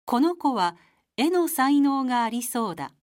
この子は絵の才能がありそうだ。